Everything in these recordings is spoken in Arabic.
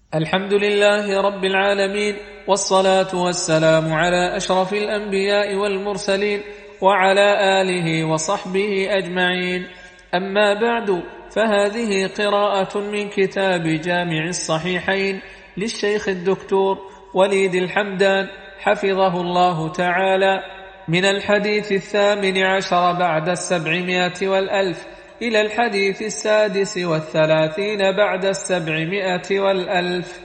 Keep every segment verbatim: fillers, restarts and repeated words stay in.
الحمد لله رب العالمين، والصلاة والسلام على أشرف الأنبياء والمرسلين وعلى آله وصحبه أجمعين. أما بعد، فهذه قراءة من كتاب جامع الصحيحين للشيخ الدكتور وليد الحمدان حفظه الله تعالى، من الحديث الثامن عشر بعد السبعمائة والألف إلى الحديث السادس والثلاثين بعد السبعمائة والألف.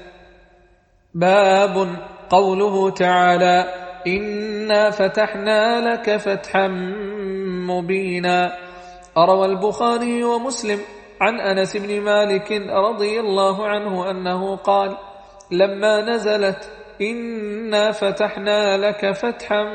باب قوله تعالى: إنا فتحنا لك فتحا مبينا. روى البخاري ومسلم عن أنس بن مالك رضي الله عنه أنه قال: لما نزلت إنا فتحنا لك فتحا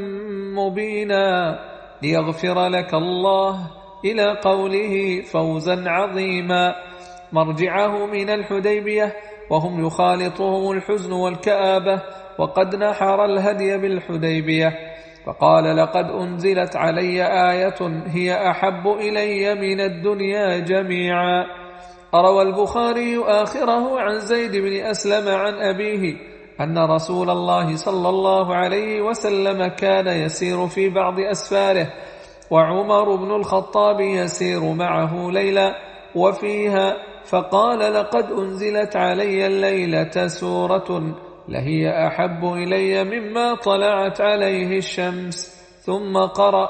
مبينا ليغفر لك الله إلى قوله فوزا عظيما، مرجعه من الحديبية وهم يخالطهم الحزن والكآبة، وقد نحر الهدي بالحديبية، فقال: لقد أنزلت علي آية هي أحب إلي من الدنيا جميعا. روى البخاري آخره عن زيد بن أسلم عن أبيه أن رسول الله صلى الله عليه وسلم كان يسير في بعض أسفاره، وعمر بن الخطاب يسير معه ليلا وفيها، فقال: لقد أنزلت علي الليلة سورة لهي أحب إلي مما طلعت عليه الشمس، ثم قرأ: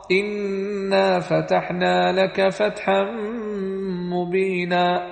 إنا فتحنا لك فتحا مبينا.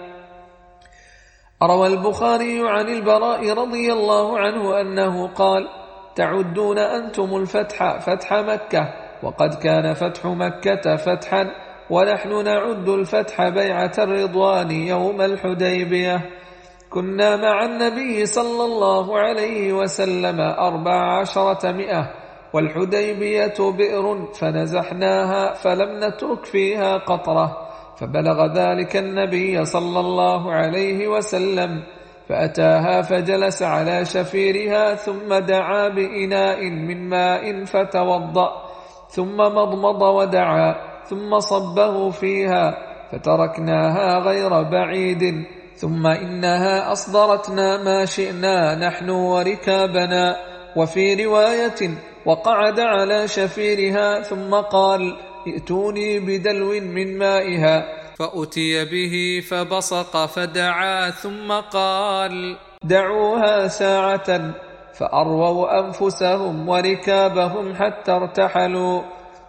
روى البخاري عن البراء رضي الله عنه أنه قال: تعدون أنتم الفتح فتح مكة، وقد كان فتح مكة فتحا، ونحن نعد الفتح بيعة الرضوان يوم الحديبية. كنا مع النبي صلى الله عليه وسلم أربع عشرة مئة، والحديبية بئر فنزحناها فلم نترك فيها قطرة، فبلغ ذلك النبي صلى الله عليه وسلم، فأتاها فجلس على شفيرها، ثم دعا بإناء من ماء فتوضأ، ثم مضمض ودعا، ثم صبه فيها، فتركناها غير بعيد، ثم إنها أصدرتنا ما شئنا نحن وركابنا. وفي رواية: وقعد على شفيرها ثم قال: ائتوني بدلو من مائها، فأتي به فبصق فدعا، ثم قال: دعوها ساعة، فأرووا أنفسهم وركابهم حتى ارتحلوا.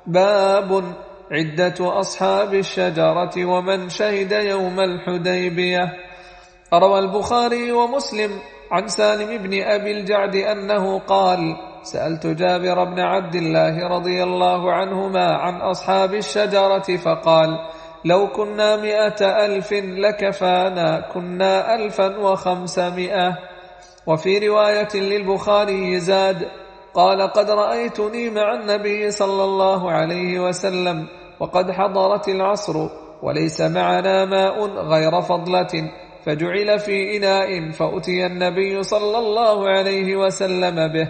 باب عدة أصحاب الشجرة ومن شهد يوم الحديبية. روى البخاري ومسلم عن سالم بن أبي الجعد أنه قال: سألت جابر بن عبد الله رضي الله عنهما عن أصحاب الشجرة، فقال: لو كنا مئة ألف لكفانا، كنا ألفا وخمسمائة. وفي رواية للبخاري زاد: قال: قد رأيتني مع النبي صلى الله عليه وسلم وقد حضرت العصر، وليس معنا ماء غير فضلة، فجعل في إناء، فأتي النبي صلى الله عليه وسلم به،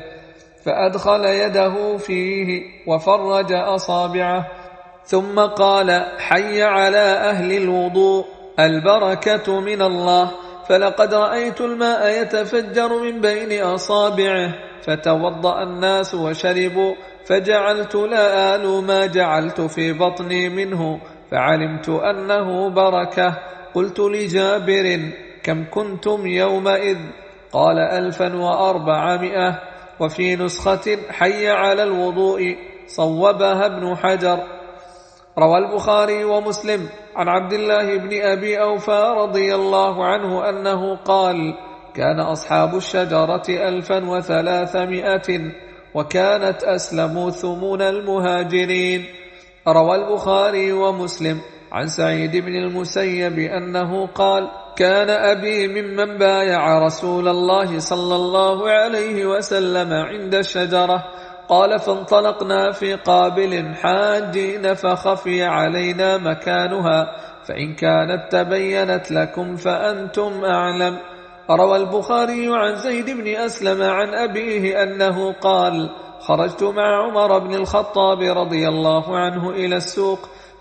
فأدخل يده فيه وفرج أصابعه، ثم قال: حي على أهل الوضوء، البركة من الله. فلقد رأيت الماء يتفجر من بين أصابعه، فتوضأ الناس وشربوا، فجعلت لا آل ما جعلت في بطني منه، فعلمت أنه بركة. قلت لجابر: كم كنتم يومئذ؟ قال: ألفا وأربعمائة. وفي نسخة: حي على الوضوء، صوبها ابن حجر. روى البخاري ومسلم عن عبد الله بن أبي أوفى رضي الله عنه أنه قال: كان أصحاب الشجرة ألفا وثلاثمائة، وكانت أسلموا ثمون المهاجرين. روى البخاري ومسلم عن سعيد بن المسيب أنه قال: كان أبي ممن بايع رسول الله صلى الله عليه وسلم عند الشجرة. قال: فانطلقنا في قابل حاجين، فخفي علينا مكانها، فإن كانت تبينت لكم فأنتم أعلم. روى البخاري عن زيد بن أسلم عن أبيه أنه قال: خرجت مع عمر بن الخطاب رضي الله عنه إلى السوق،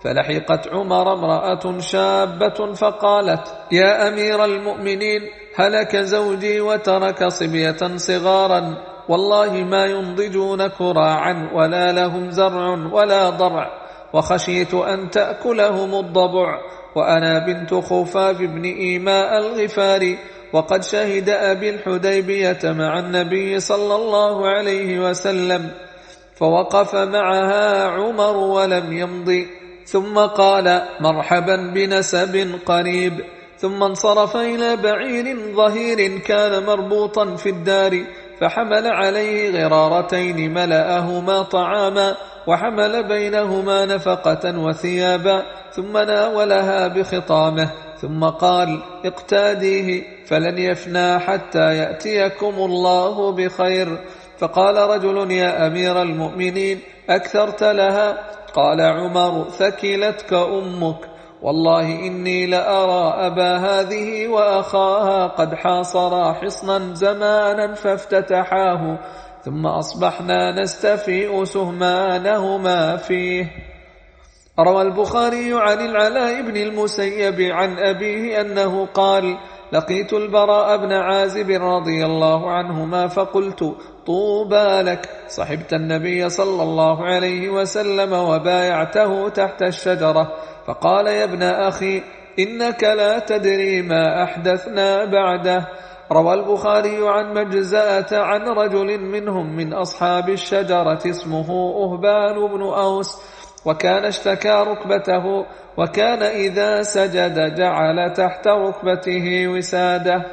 فلحقت عمر امرأة شابة فقالت: يا أمير المؤمنين، هلك زوجي وترك صبية صغارا، والله ما ينضجون كراعا ولا لهم زرع ولا ضرع، وخشيت أن تأكلهم الضبع، وأنا بنت خفاف بن إيماء الغفاري، وقد شهد أبي الحديبية مع النبي صلى الله عليه وسلم. فوقف معها عمر ولم يمضي، ثم قال: مرحبا بنسب قريب، ثم انصرف إلى بعير ظهير كان مربوطا في الدار، فحمل عليه غرارتين ملأهما طعاما، وحمل بينهما نفقة وثيابا، ثم ناولها بخطامه، ثم قال: اقتاديه فلن يفنى حتى يأتيكم الله بخير. فقال رجل: يا أمير المؤمنين، أكثرت لها؟ قال عمر: ثكلتك أمك، والله إني لأرى أبا هذه وأخاها قد حاصرا حصنا زمانا فافتتحاه، ثم أصبحنا نستفيء سهمانهما فيه. روى البخاري عن العلاء بن المسيب عن أبيه أنه قال: لقيت البراء بن عازب رضي الله عنهما فقلت: طوبى لك، صحبت النبي صلى الله عليه وسلم وبايعته تحت الشجرة. فقال: يا ابن أخي، إنك لا تدري ما أحدثنا بعده. روى البخاري عن مجزأة عن رجل منهم من أصحاب الشجرة اسمه أهبان بن أوس، وكان اشتكى ركبته، وكان إذا سجد جعل تحت ركبته وسادة.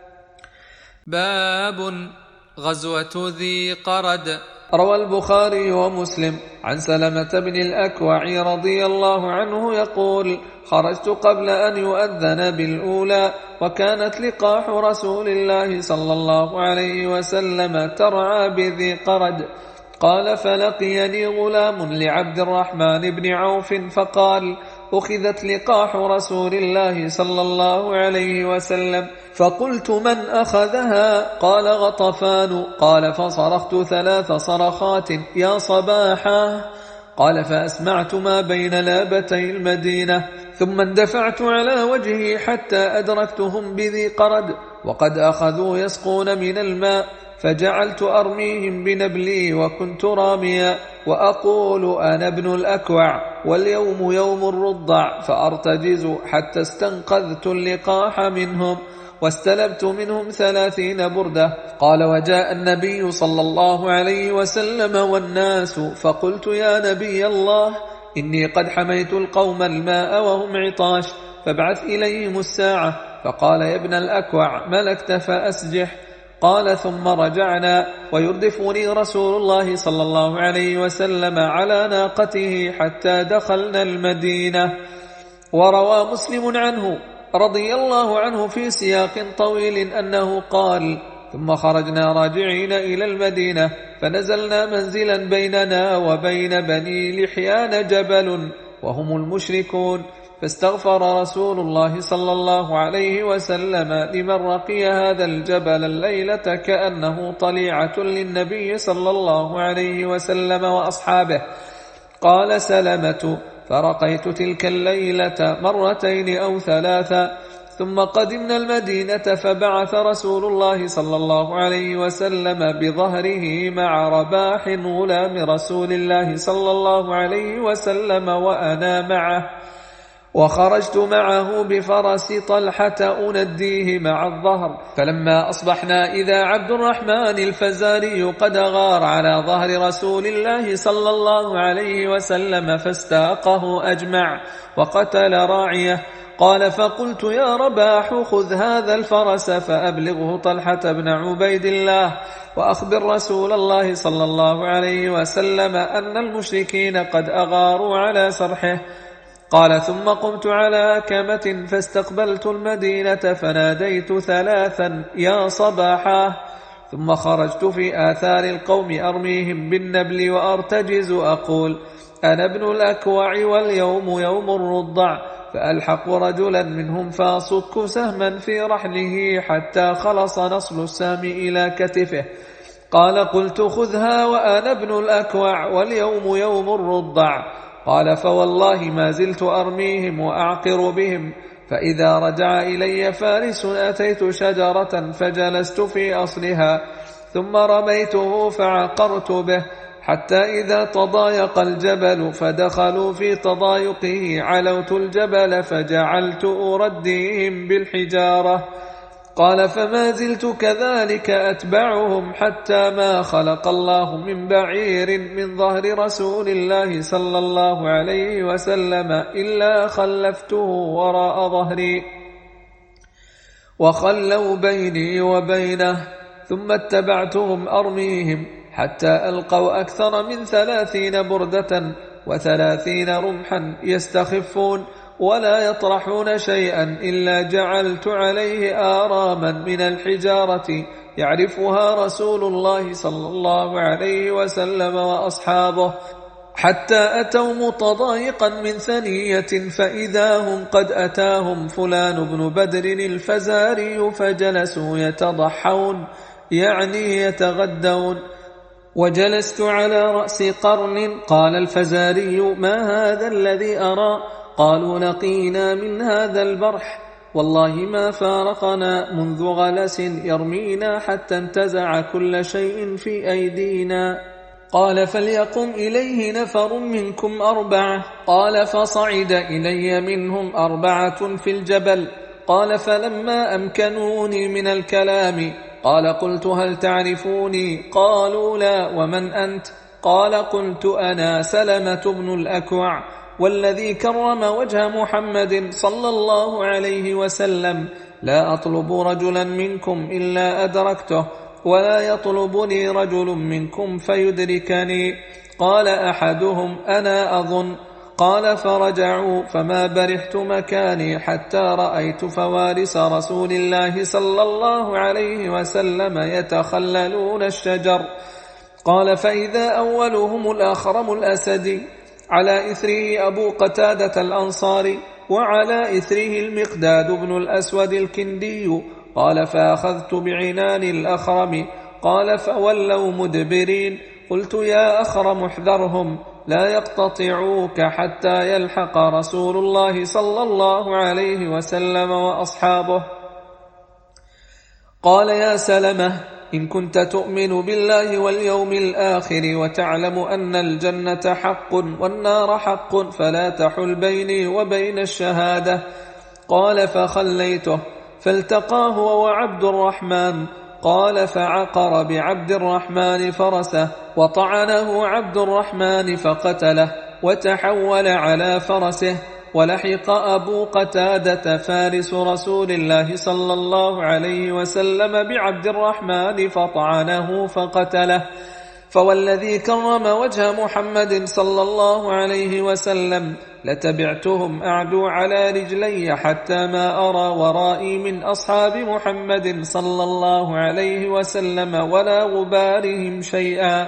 باب غزوة ذي قرد. روى البخاري ومسلم عن سلمة بن الأكوع رضي الله عنه يقول: خرجت قبل أن يؤذن بالأولى، وكانت لقاح رسول الله صلى الله عليه وسلم ترعى بذي قرد. قال: فلقيني غلام لعبد الرحمن بن عوف فقال: أخذت لقاح رسول الله صلى الله عليه وسلم. فقلت: من أخذها؟ قال: غطفان. قال: فصرخت ثلاث صرخات: يا صباحا. قال: فأسمعت ما بين لابتي المدينة، ثم اندفعت على وجهي حتى أدركتهم بذي قرد، وقد أخذوا يسقون من الماء، فجعلت أرميهم بنبلي وكنت راميا، وأقول: أنا ابن الأكوع، واليوم يوم الرضع، فأرتجز حتى استنقذت اللقاح منهم، واستلبت منهم ثلاثين بردة. قال: وجاء النبي صلى الله عليه وسلم والناس، فقلت: يا نبي الله، إني قد حميت القوم الماء وهم عطاش، فابعث إليهم الساعة. فقال: يا ابن الأكوع، ملكت فأسجح. قال: ثم رجعنا، ويردفني رسول الله صلى الله عليه وسلم على ناقته حتى دخلنا المدينة. وروى مسلم عنه رضي الله عنه في سياق طويل أنه قال: ثم خرجنا راجعين إلى المدينة، فنزلنا منزلا بيننا وبين بني لحيان جبل وهم المشركون، فاستغفر رسول الله صلى الله عليه وسلم لمن رقي هذا الجبل الليلة كأنه طليعة للنبي صلى الله عليه وسلم وأصحابه. قال سلمة: فرقيت تلك الليلة مرتين أو ثلاثا، ثم قدمنا المدينة، فبعث رسول الله صلى الله عليه وسلم بظهره مع رباح غلام رسول الله صلى الله عليه وسلم وأنا معه، وخرجت معه بفرس طلحة أنديه مع الظهر. فلما أصبحنا إذا عبد الرحمن الفزاري قد غار على ظهر رسول الله صلى الله عليه وسلم، فاستاقه أجمع وقتل راعيه. قال: فقلت: يا رباح، خذ هذا الفرس فأبلغه طلحة بن عبيد الله، وأخبر رسول الله صلى الله عليه وسلم أن المشركين قد أغاروا على سرحه. قال: ثم قمت على كمة فاستقبلت المدينة، فناديت ثلاثا: يا صباحا. ثم خرجت في آثار القوم أرميهم بالنبل وأرتجز أقول: أنا ابن الأكوع، واليوم يوم الرضع. فألحق رجلا منهم فأصك سهما في رحله حتى خلص نصل السام إلى كتفه. قال: قلت: خذها وأنا ابن الأكوع، واليوم يوم الرضع. قال فوالله ما زلت أرميهم وأعقر بهم، فإذا رجع إلي فارس أتيت شجرة فجلست في أصلها ثم رميته فعقرت به، حتى إذا تضايق الجبل فدخلوا في تضايقه علوت الجبل فجعلت أرديهم بالحجارة. قال فما زلت كذلك أتبعهم حتى ما خلق الله من بعير من ظهر رسول الله صلى الله عليه وسلم إلا خلفته وراء ظهري وخلوا بيني وبينه، ثم اتبعتهم أرميهم حتى ألقوا أكثر من ثلاثين بردة وثلاثين رمحا يستخفون ولا يطرحون شيئا إلا جعلت عليه آراما من الحجارة يعرفها رسول الله صلى الله عليه وسلم وأصحابه، حتى أتوا متضايقا من ثنية فإذا هم قد أتاهم فلان بن بدر الفزاري فجلسوا يتضحون يعني يتغدون، وجلست على رأس قرن. قال الفزاري ما هذا الذي أرى؟ قالوا لقينا من هذا البرح والله ما فارقنا منذ غلس يرمينا حتى انتزع كل شيء في أيدينا. قال فليقم إليه نفر منكم أربعة. قال فصعد إلي منهم أربعة في الجبل. قال فلما أمكنوني من الكلام قال قلت هل تعرفوني؟ قالوا لا، ومن أنت؟ قال قلت أنا سلمة بن الأكوع، والذي كرم وجه محمد صلى الله عليه وسلم لا أطلب رجلا منكم إلا أدركته، ولا يطلبني رجل منكم فيدركني. قال أحدهم أنا أظن. قال فرجعوا فما برحت مكاني حتى رأيت فوارس رسول الله صلى الله عليه وسلم يتخللون الشجر. قال فإذا أولهم الأخرم الأسدي، على إثره أبو قتادة الأنصاري، وعلى إثره المقداد بن الأسود الكندي. قال فأخذت بعنان الأخرم. قال فولوا مدبرين. قلت يا أخرم احذرهم لا يقتطعوك حتى يلحق رسول الله صلى الله عليه وسلم وأصحابه. قال يا سلمة إن كنت تؤمن بالله واليوم الآخر وتعلم أن الجنة حق والنار حق فلا تحل بيني وبين الشهادة. قال فخليته فالتقاه هو وعبد الرحمن. قال فعقر بعبد الرحمن فرسه وطعنه عبد الرحمن فقتله وتحول على فرسه، ولحق أبو قتادة فارس رسول الله صلى الله عليه وسلم بعبد الرحمن فطعنه فقتله. فوالذي كرم وجه محمد صلى الله عليه وسلم لتبعتهم أعدو على رجلي حتى ما أرى ورائي من أصحاب محمد صلى الله عليه وسلم ولا غبارهم شيئا،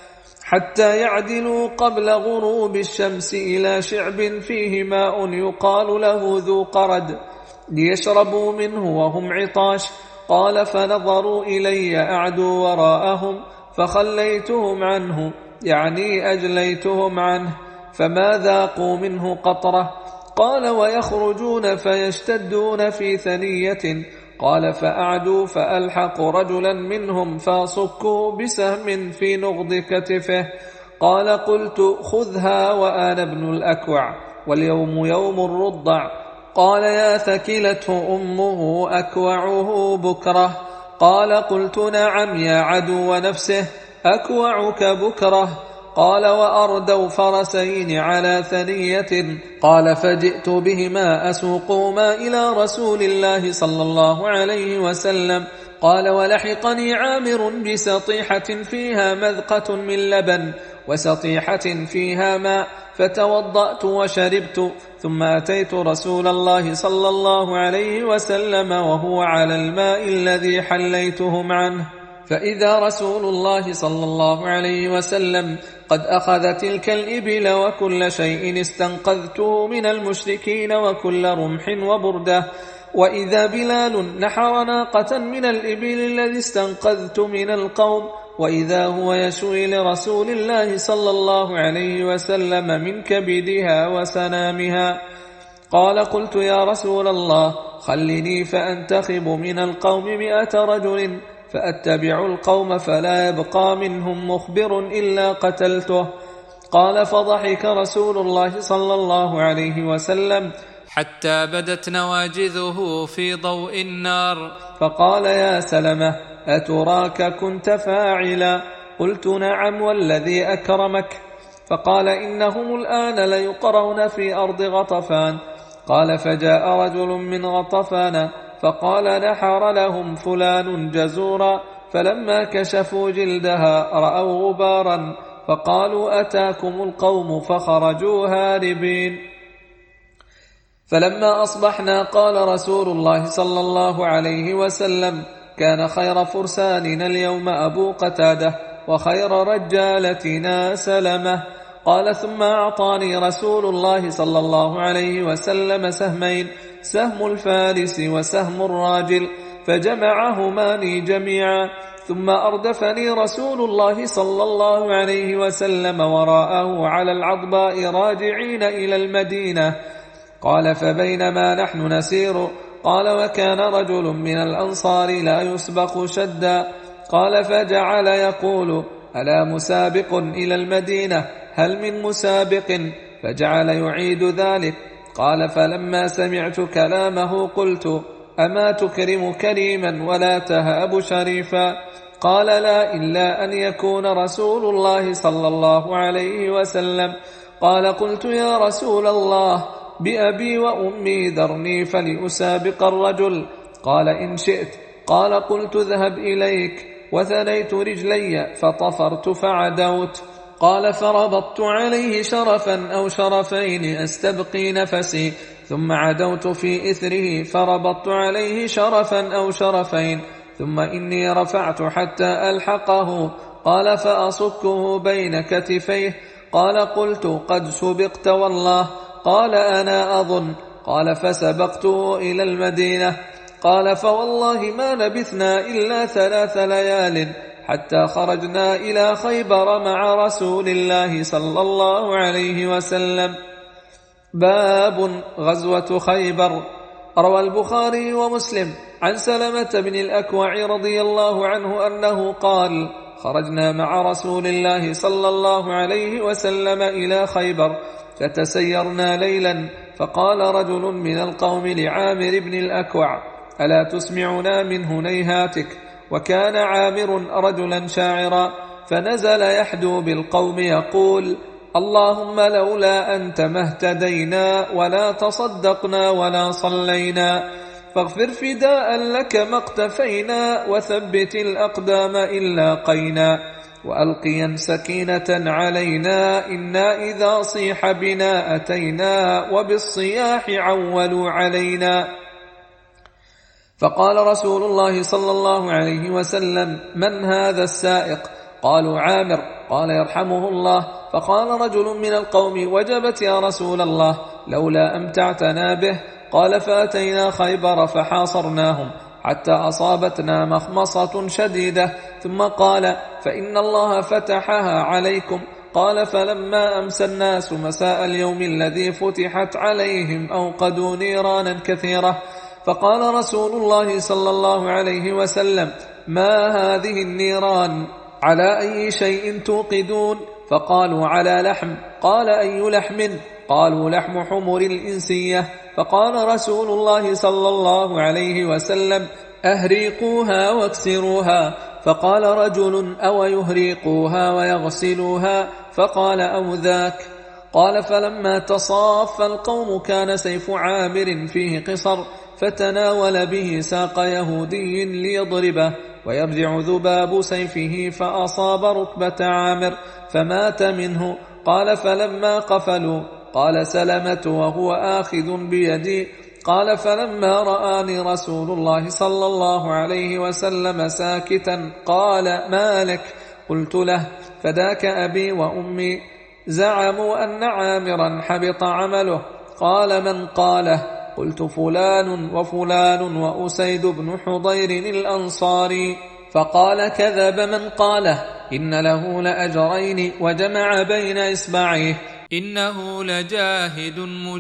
حتى يعدلوا قبل غروب الشمس إلى شعب فيه ماء يقال له ذو قرد ليشربوا منه وهم عطاش. قال فنظروا إلي أعدو وراءهم فخليتهم عنه، يعني أجليتهم عنه، فما ذاقوا منه قطرة. قال ويخرجون فيشتدون في ثنية. قال فأعدوا فألحق رجلا منهم فاصكوا بسهم في نغض كتفه. قال قلت خذها وأنا ابن الأكوع واليوم يوم الرضع. قال يا ثكلته أمه أكوعه بكرة. قال قلت نعم يا عدو نفسه أكوعك بكرة. قال وأردوا فرسين على ثنية. قال فجئت بهما أسوقهما إلى رسول الله صلى الله عليه وسلم. قال ولحقني عامر بسطيحة فيها مذقة من لبن وسطيحة فيها ماء، فتوضأت وشربت، ثم أتيت رسول الله صلى الله عليه وسلم وهو على الماء الذي حليتهم عنه، فإذا رسول الله صلى الله عليه وسلم قد أخذ تلك الإبل وكل شيء استنقذته من المشركين وكل رمح وبردة، وإذا بلال نحر ناقة من الإبل الذي استنقذت من القوم وإذا هو يشوي لرسول الله صلى الله عليه وسلم من كبدها وسنامها. قال قلت يا رسول الله خلني فأنتخب من القوم مئة رجل فأتبع القوم فلا يبقى منهم مخبر إلا قتلته. قال فضحك رسول الله صلى الله عليه وسلم حتى بدت نواجذه في ضوء النار، فقال يا سلمة أتراك كنت فاعلا؟ قلت نعم والذي أكرمك. فقال إنهم الآن ليقرون في أرض غطفان. قال فجاء رجل من غطفان فقال نحر لهم فلان جزورا، فلما كشفوا جلدها رأوا غبارا فقالوا أتاكم القوم فخرجوا هاربين. فلما أصبحنا قال رسول الله صلى الله عليه وسلم كان خير فرساننا اليوم أبو قتادة وخير رجالتنا سلمة. قال ثم أعطاني رسول الله صلى الله عليه وسلم سهمين، سهم الفارس وسهم الراجل، فجمعهما لي جميعا. ثم أردفني رسول الله صلى الله عليه وسلم وراءه على العضباء راجعين إلى المدينة. قال فبينما نحن نسير قال وكان رجل من الأنصار لا يسبق شدا. قال فجعل يقول ألا مسابق إلى المدينة؟ هل من مسابق؟ فجعل يعيد ذلك. قال فلما سمعت كلامه قلت أما تكرم كريما ولا تهاب شريفا؟ قال لا إلا أن يكون رسول الله صلى الله عليه وسلم. قال قلت يا رسول الله بأبي وأمي ذرني فلأسابق الرجل. قال إن شئت. قال قلت ذهب إليك، وثنيت رجلي فطفرت فعدوت. قال فربطت عليه شرفا أو شرفين أستبقي نفسي، ثم عدوت في إثره فربطت عليه شرفا أو شرفين، ثم إني رفعت حتى ألحقه. قال فأصكه بين كتفيه. قال قلت قد سبقت والله. قال أنا أظن. قال فسبقته إلى المدينة. قال فوالله ما لبثنا إلا ثلاث ليال حتى خرجنا إلى خيبر مع رسول الله صلى الله عليه وسلم. باب غزوة خيبر. روى البخاري ومسلم عن سلمة بن الأكوع رضي الله عنه أنه قال خرجنا مع رسول الله صلى الله عليه وسلم إلى خيبر فتسيرنا ليلا، فقال رجل من القوم لعامر بن الأكوع ألا تسمعنا من هنيهاتك؟ وكان عامر رجلا شاعرا، فنزل يحدو بالقوم يقول اللهم لولا أنت ما اهتدينا ولا تصدقنا ولا صلينا، فاغفر فداء لك ما اقتفينا، وثبت الأقدام إن لاقينا، وألقيا سكينة علينا، إنا إذا صيح بنا أتينا، وبالصياح عولوا علينا. فقال رسول الله صلى الله عليه وسلم من هذا السائق؟ قالوا عامر. قال يرحمه الله. فقال رجل من القوم وجبت يا رسول الله لولا أمتعتنا به. قال فأتينا خيبر فحاصرناهم حتى أصابتنا مخمصة شديدة، ثم قال فإن الله فتحها عليكم. قال فلما أمسى الناس مساء اليوم الذي فتحت عليهم أوقدوا نيرانا كثيرة، فقال رسول الله صلى الله عليه وسلم ما هذه النيران؟ على أي شيء توقدون؟ فقالوا على لحم. قال أي لحم؟ قالوا لحم حمر الإنسية. فقال رسول الله صلى الله عليه وسلم أهريقوها واكسروها. فقال رجل أو يهريقوها ويغسلوها؟ فقال أو ذاك. قال فلما تصاف القوم كان سيف عامر فيه قصر، فتناول به ساق يهودي ليضربه، ويرجع ذباب سيفه فأصاب ركبة عامر فمات منه. قال فلما قفلوا قال سلمة وهو آخذ بيدي، قال فلما رآني رسول الله صلى الله عليه وسلم ساكتا قال ما لك؟ قلت له فداك أبي وأمي، زعموا أن عامرا حبط عمله. قال من قاله؟ قلت فلان وفلان وأسيد بن حضير الأنصاري. فقال كذب من قاله، إن له لأجرين، وجمع بين إصبعيه. إنه لجاهد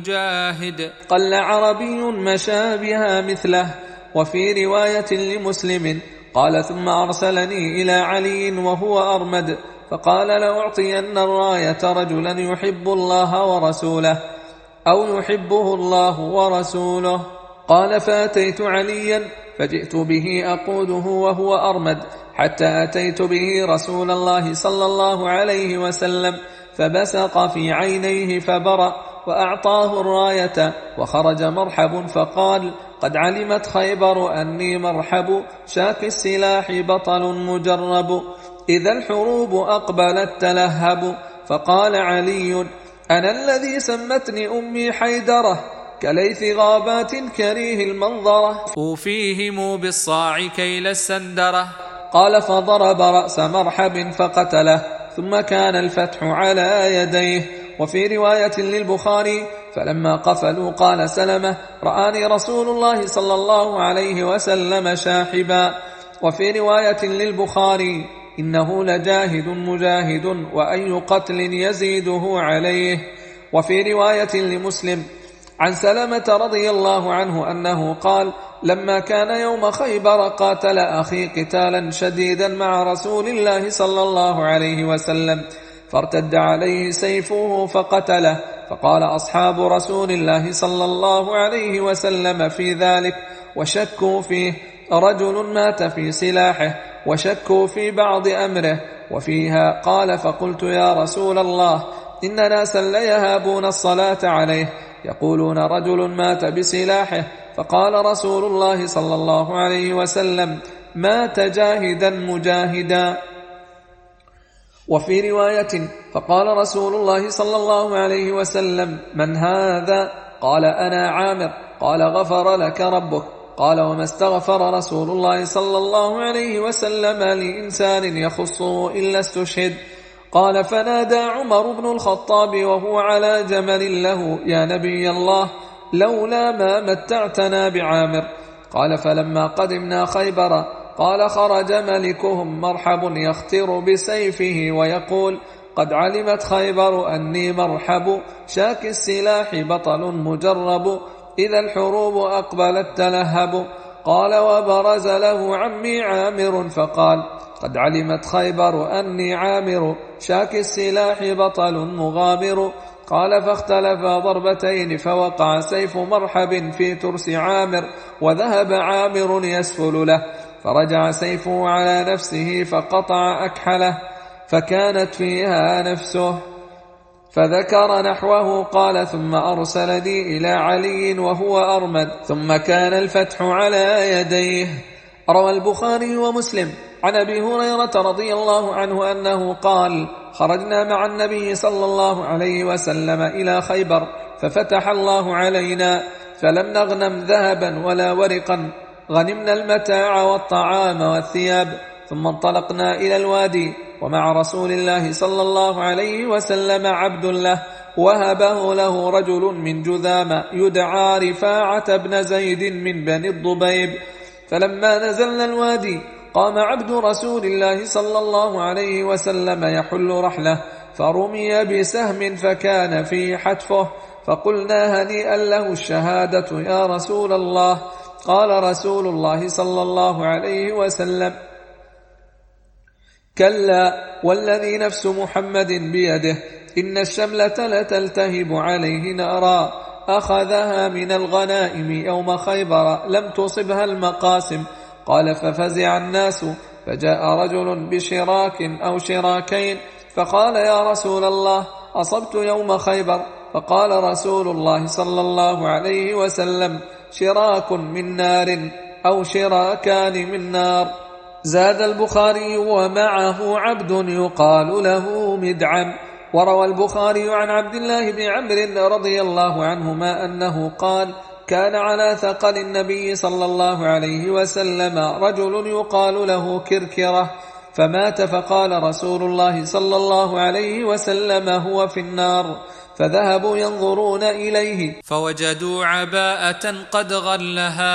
مجاهد. قل عربي مشى بها مثله. وفي رواية لمسلم قال ثم أرسلني إلى علي وهو أرمد، فقال لأعطين الراية رجلا يحب الله ورسوله أو يحبه الله ورسوله. قال فأتيت عليا فجئت به أقوده وهو أرمد، حتى أتيت به رسول الله صلى الله عليه وسلم، فبسق في عينيه فبرأ، وأعطاه الراية وخرج مرحب، فقال قد علمت خيبر أني مرحب، شاك السلاح بطل مجرب، إذا الحروب أقبلت تلهب. فقال علي أنا الذي سمتني أمي حيدرة، كليث غابات كريه المنظرة، أوفيهم بالصاع كيل السندرة. قال فضرب رأس مرحب فقتله، ثم كان الفتح على يديه. وفي رواية للبخاري فلما قفلوا قال سلمة رآني رسول الله صلى الله عليه وسلم شاحبا. وفي رواية للبخاري إنه لجاهد مجاهد، وأي قتل يزيده عليه. وفي رواية لمسلم عن سلمة رضي الله عنه أنه قال لما كان يوم خيبر قاتل أخي قتالا شديدا مع رسول الله صلى الله عليه وسلم، فارتد عليه سيفه فقتله، فقال أصحاب رسول الله صلى الله عليه وسلم في ذلك وشكوا فيه، رجل مات في سلاحه، وشكوا في بعض أمره وفيها. قال فقلت يا رسول الله إن ناسا ليهابون الصلاة عليه، يقولون رجل مات بسلاحه. فقال رسول الله صلى الله عليه وسلم مات جاهدا مجاهدا. وفي رواية فقال رسول الله صلى الله عليه وسلم من هذا؟ قال أنا عامر. قال غفر لك ربك. قال وما استغفر رسول الله صلى الله عليه وسلم لإنسان يخصه إلا استشهد. قال فنادى عمر بن الخطاب وهو على جمل له يا نبي الله لولا ما متعتنا بعامر. قال فلما قدمنا خيبر قال خرج ملكهم مرحب يختر بسيفه ويقول قد علمت خيبر أني مرحب، شاك السلاح بطل مجرب، إذا الحروب أقبلت تلهب. قال وبرز له عمي عامر فقال قد علمت خيبر أني عامر، شاك السلاح بطل مغامر. قال فاختلفا ضربتين، فوقع سيف مرحب في ترس عامر، وذهب عامر يسفل له، فرجع سيفه على نفسه فقطع أكحله، فكانت فيها نفسه. فذكر نحوه. قال ثم أرسلني إلى علي وهو أرمد، ثم كان الفتح على يديه. روى البخاري ومسلم عن أبي هريرة رضي الله عنه أنه قال خرجنا مع النبي صلى الله عليه وسلم إلى خيبر، ففتح الله علينا، فلم نغنم ذهبا ولا ورقا، غنمنا المتاع والطعام والثياب. ثم انطلقنا إلى الوادي، ومع رسول الله صلى الله عليه وسلم عبد له، وهبه له رجل من جذام يدعى رفاعة بن زيد من بني الضبيب. فلما نزلنا الوادي قام عبد رسول الله صلى الله عليه وسلم يحل رحله، فرمي بسهم فكان فيه حتفه، فقلنا هنيئا له الشهادة يا رسول الله. قال رسول الله صلى الله عليه وسلم كلا والذي نفس محمد بيده إن الشملة لتلتهب عليه نارا، أخذها من الغنائم يوم خيبر لم تصبها المقاسم. قال ففزع الناس، فجاء رجل بشراك أو شراكين، فقال يا رسول الله أصبت يوم خيبر. فقال رسول الله صلى الله عليه وسلم شراك من نار أو شراكان من نار. زاد البخاري ومعه عبد يقال له مدعم. وروى البخاري عن عبد الله بن عمرو رضي الله عنهما أنه قال كان على ثقل النبي صلى الله عليه وسلم رجل يقال له كركرة، فمات، فقال رسول الله صلى الله عليه وسلم هو في النار، فذهبوا ينظرون إليه فوجدوا عباءة قد غلها.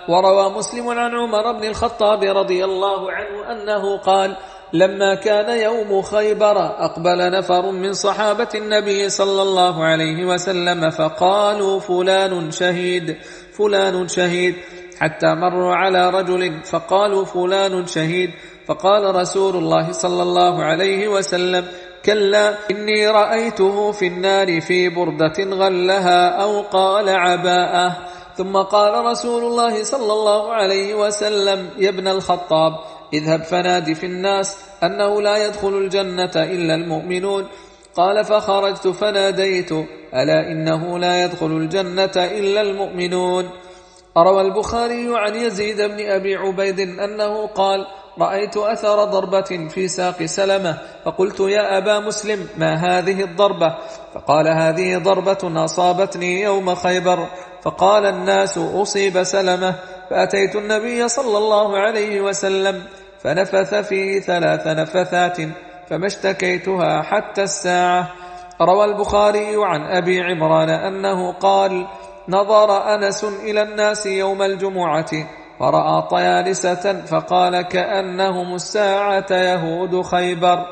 وروى مسلم عن عمر بن الخطاب رضي الله عنه أنه قال: لما كان يوم خيبر أقبل نفر من صحابة النبي صلى الله عليه وسلم فقالوا: فلان شهيد فلان شهيد، حتى مروا على رجل فقالوا: فلان شهيد، فقال رسول الله صلى الله عليه وسلم: كلا، إني رأيته في النار في بردة غلها أو قال عباءة. ثم قال رسول الله صلى الله عليه وسلم: يا ابن الخطاب، اذهب فنادي في الناس أنه لا يدخل الجنة إلا المؤمنون. قال: فخرجت فناديت: ألا إنه لا يدخل الجنة إلا المؤمنون. روى البخاري عن يزيد بن أبي عبيد أنه قال: رأيت أثر ضربة في ساق سلمة، فقلت: يا أبا مسلم، ما هذه الضربة؟ فقال: هذه ضربة أصابتني يوم خيبر. فقال الناس: أصيب سلمة. فأتيت النبي صلى الله عليه وسلم فنفث فيه ثلاث نفثات، فما اشتكيتها حتى الساعة. روى البخاري عن أبي عمران أنه قال: نظر أنس إلى الناس يوم الجمعة فرأى طيالسة فقال: كأنهم الساعة يهود خيبر.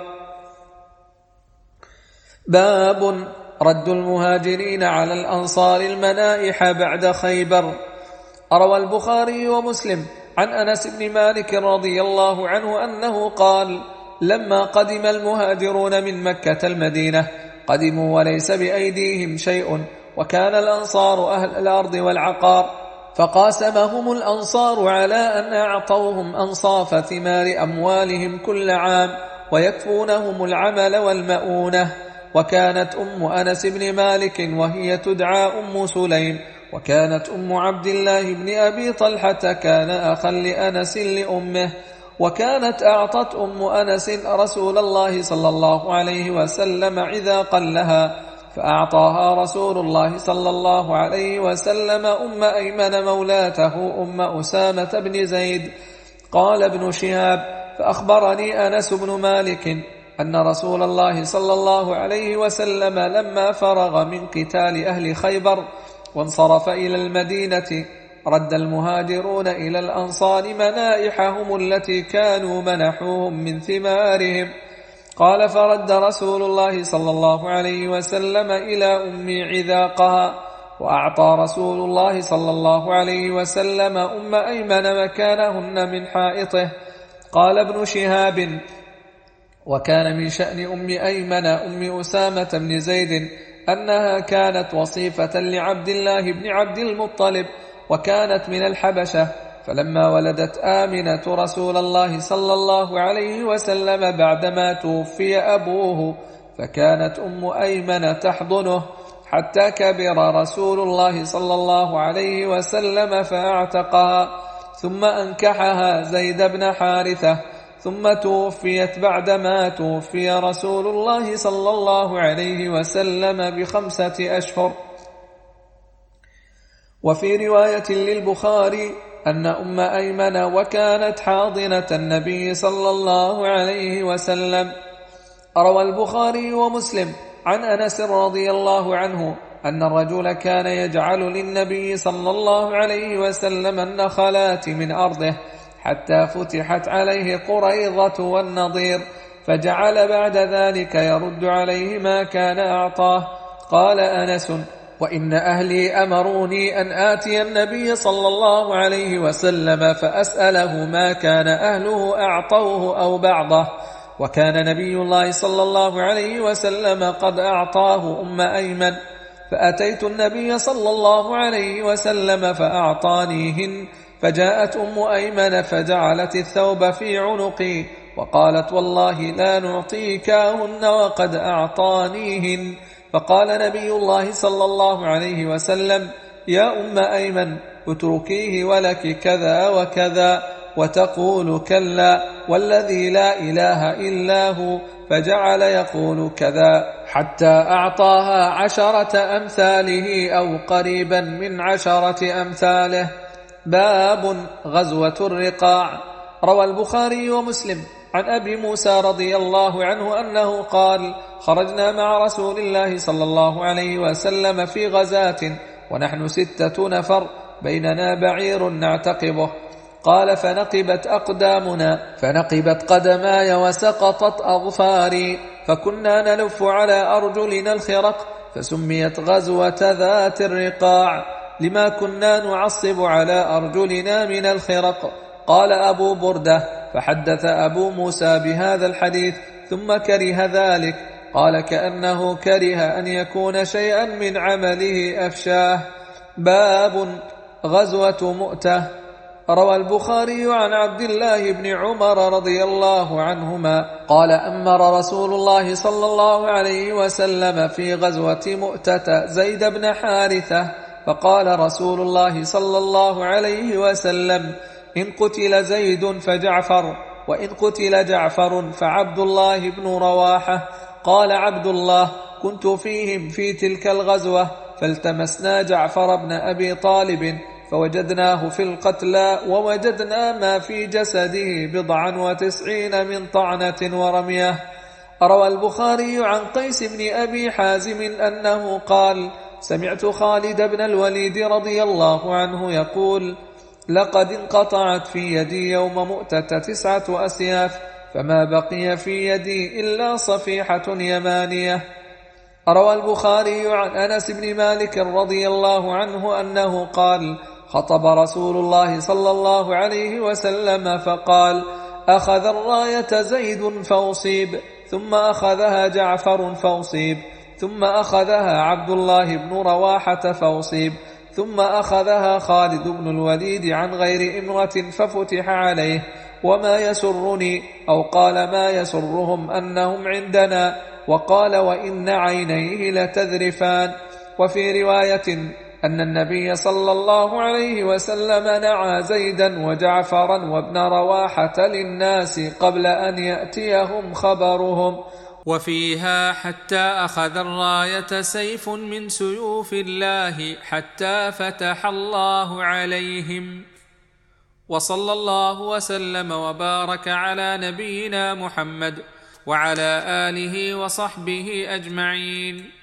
باب رد المهاجرين على الأنصار المنائح بعد خيبر. روى البخاري ومسلم عن أنس بن مالك رضي الله عنه أنه قال: لما قدم المهاجرون من مكة المدينة قدموا وليس بأيديهم شيء، وكان الأنصار أهل الأرض والعقار، فقاسمهم الأنصار على أن أعطوهم أنصاف ثمار أموالهم كل عام ويكفونهم العمل والمؤونة. وكانت أم أنس بن مالك وهي تدعى أم سليم، وكانت أم عبد الله بن أبي طلحة كان أخا لأنس لأمه. وكانت أعطت أم أنس رسول الله صلى الله عليه وسلم عذاقا لها، فأعطاها رسول الله صلى الله عليه وسلم أم أيمن مولاته أم أسامة بن زيد. قال ابن شهاب: فأخبرني أنس بن مالك أن رسول الله صلى الله عليه وسلم لما فرغ من قتال أهل خيبر وانصرف إلى المدينة رد المهاجرون إلى الأنصار منائحهم التي كانوا منحوهم من ثمارهم. قال: فرد رسول الله صلى الله عليه وسلم إلى أم عذاقها، وأعطى رسول الله صلى الله عليه وسلم أم أيمن مكانهن من حائطه. قال ابن شهاب: وكان من شأن أم أيمن أم أسامة بن زيد أنها كانت وصيفة لعبد الله بن عبد المطلب، وكانت من الحبشة. فلما ولدت آمنة رسول الله صلى الله عليه وسلم بعدما توفي أبوه، فكانت أم أيمن تحضنه حتى كبر رسول الله صلى الله عليه وسلم فأعتقها، ثم أنكحها زيد بن حارثة، ثم توفيت بعدما توفي رسول الله صلى الله عليه وسلم بخمسة أشهر. وفي رواية للبخاري أن أم أيمن وكانت حاضنة النبي صلى الله عليه وسلم. روى البخاري ومسلم عن أنس رضي الله عنه أن الرجل كان يجعل للنبي صلى الله عليه وسلم النخلات من أرضه حتى فتحت عليه قريظة والنضير، فجعل بعد ذلك يرد عليه ما كان أعطاه. قال أنس: وإن أهلي أمروني أن آتي النبي صلى الله عليه وسلم فأسأله ما كان أهله أعطوه أو بعضه، وكان نبي الله صلى الله عليه وسلم قد أعطاه أم أيمن، فأتيت النبي صلى الله عليه وسلم فأعطانيهن، فجاءت أم أيمن فجعلت الثوب في عنقي وقالت: والله لا نعطيكهن وقد أعطانيهن. فقال نبي الله صلى الله عليه وسلم: يا أم أيمن، اتركيه ولك كذا وكذا، وتقول: كلا والذي لا إله إلا هو، فجعل يقول كذا حتى أعطاها عشرة أمثاله أو قريبا من عشرة أمثاله. باب غزوة الرقاع. روى البخاري ومسلم عن أبي موسى رضي الله عنه أنه قال: خرجنا مع رسول الله صلى الله عليه وسلم في غزاة ونحن ستة نفر، بيننا بعير نعتقبه. قال فنقبت أقدامنا فنقبت قدماي وسقطت أظفاري، فكنا نلف على أرجلنا الخرق، فسميت غزوة ذات الرقاع لما كنا نعصب على أرجلنا من الخرق. قال أبو بردة فحدث أبو موسى بهذا الحديث ثم كره ذلك. قال كأنه كره أن يكون شيئا من عمله أفشاه. باب غزوة مؤتة. روى البخاري عن عبد الله بن عمر رضي الله عنهما قال أمر رسول الله صلى الله عليه وسلم في غزوة مؤتة زيد بن حارثة، فقال رسول الله صلى الله عليه وسلم إن قتل زيد فجعفر، وإن قتل جعفر فعبد الله بن رواحة. قال عبد الله كنت فيهم في تلك الغزوة، فالتمسنا جعفر بن أبي طالب فوجدناه في القتلى، ووجدنا ما في جسده بضعا وتسعين من طعنة ورمية. روى البخاري عن قيس بن أبي حازم أنه قال سمعت خالد بن الوليد رضي الله عنه يقول لقد انقطعت في يدي يوم مؤتة تسعة أسياف، فما بقي في يدي إلا صفيحة يمانية. روى البخاري عن أنس بن مالك رضي الله عنه أنه قال خطب رسول الله صلى الله عليه وسلم فقال أخذ الراية زيد فأصيب، ثم أخذها جعفر فأصيب، ثم أخذها عبد الله بن رواحة فأصيب، ثم أخذها خالد بن الوليد عن غير إمرة ففتح عليه. وما يسرني أو قال ما يسرهم أنهم عندنا، وقال وإن عينيه لتذرفان. وفي رواية أن النبي صلى الله عليه وسلم نعى زيدا وجعفرا وابن رواحة للناس قبل أن يأتيهم خبرهم. وفيها حتى أخذ الراية سيف من سيوف الله حتى فتح الله عليهم. وصلى الله وسلم وبارك على نبينا محمد وعلى آله وصحبه أجمعين.